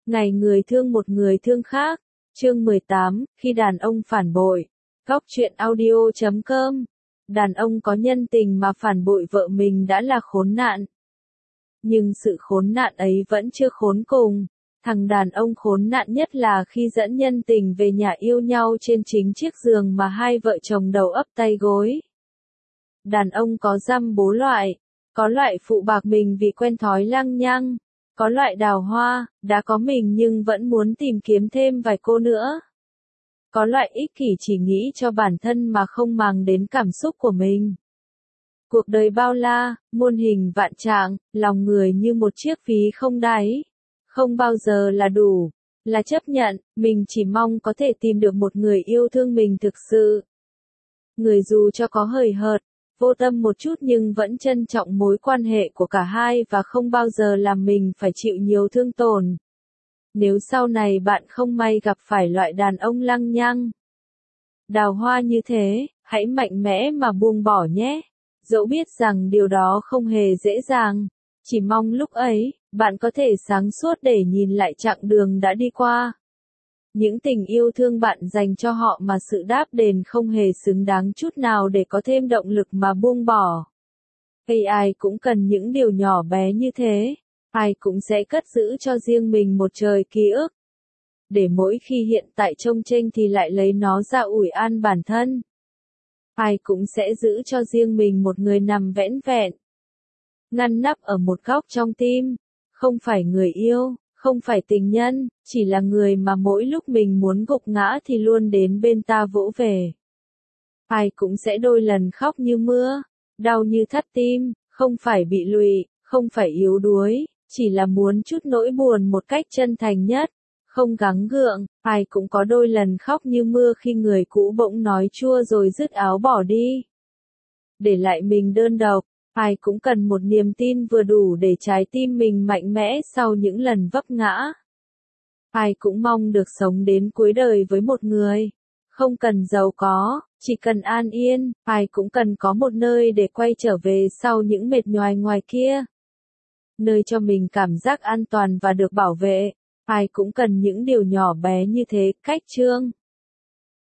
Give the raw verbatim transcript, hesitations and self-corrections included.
Ngày người thương một người thương khác. Chương mười tám, khi đàn ông phản bội. Góc truyện audio chấm com. Đàn ông có nhân tình mà phản bội vợ mình đã là khốn nạn. Nhưng sự khốn nạn ấy vẫn chưa khốn cùng. Thằng đàn ông khốn nạn nhất là khi dẫn nhân tình về nhà yêu nhau trên chính chiếc giường mà hai vợ chồng đầu ấp tay gối. Đàn ông có dăm bố loại. Có loại phụ bạc mình vì quen thói lăng nhăng. Có loại đào hoa, đã có mình nhưng vẫn muốn tìm kiếm thêm vài cô nữa. Có loại ích kỷ chỉ nghĩ cho bản thân mà không màng đến cảm xúc của mình. Cuộc đời bao la, muôn hình vạn trạng, lòng người như một chiếc ví không đáy. Không bao giờ là đủ, là chấp nhận, mình chỉ mong có thể tìm được một người yêu thương mình thực sự. Người dù cho có hời hợt, vô tâm một chút nhưng vẫn trân trọng mối quan hệ của cả hai và không bao giờ làm mình phải chịu nhiều thương tổn. Nếu sau này bạn không may gặp phải loại đàn ông lăng nhăng, đào hoa như thế, hãy mạnh mẽ mà buông bỏ nhé. Dẫu biết rằng điều đó không hề dễ dàng, chỉ mong lúc ấy, bạn có thể sáng suốt để nhìn lại chặng đường đã đi qua. Những tình yêu thương bạn dành cho họ mà sự đáp đền không hề xứng đáng chút nào để có thêm động lực mà buông bỏ. Hay ai cũng cần những điều nhỏ bé như thế, ai cũng sẽ cất giữ cho riêng mình một trời ký ức. Để mỗi khi hiện tại trông chênh thì lại lấy nó ra ủi an bản thân. Ai cũng sẽ giữ cho riêng mình một người nằm vẻn vẹn, ngăn nắp ở một góc trong tim, không phải người yêu. Không phải tình nhân, chỉ là người mà mỗi lúc mình muốn gục ngã thì luôn đến bên ta vỗ về. Ai cũng sẽ đôi lần khóc như mưa, đau như thắt tim, không phải bị lụy, không phải yếu đuối, chỉ là muốn chút nỗi buồn một cách chân thành nhất, không gắng gượng. Ai cũng có đôi lần khóc như mưa khi người cũ bỗng nói chua rồi dứt áo bỏ đi, để lại mình đơn độc. Ai cũng cần một niềm tin vừa đủ để trái tim mình mạnh mẽ sau những lần vấp ngã. Ai cũng mong được sống đến cuối đời với một người. Không cần giàu có, chỉ cần an yên. Ai cũng cần có một nơi để quay trở về sau những mệt nhoài ngoài kia. Nơi cho mình cảm giác an toàn và được bảo vệ. Ai cũng cần những điều nhỏ bé như thế. Cách chương